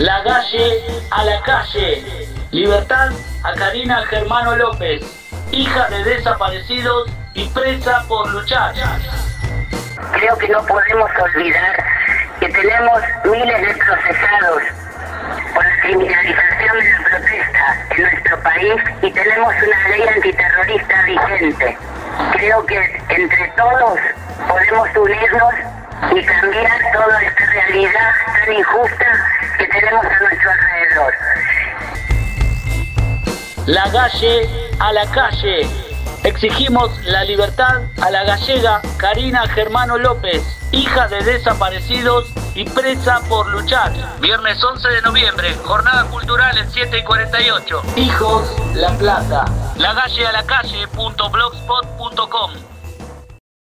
Lagalle a la calle. Libertad a Karina Germano López, hija de desaparecidos y presa por luchar. Creo que no podemos olvidar que tenemos miles de procesados por la criminalización de la protesta en nuestro país y tenemos una ley antiterrorista vigente. Creo que entre todos podemos unirnos y cambiar toda esta realidad tan injusta que tenemos a nuestro alrededor. Lagalle a la calle. Exigimos la libertad a la gallega Karina Germano López, hija de desaparecidos y presa por luchar. Viernes 11 de noviembre, jornada cultural en 7:48. Hijos La Plata. Lagallealacalle.blogspot.com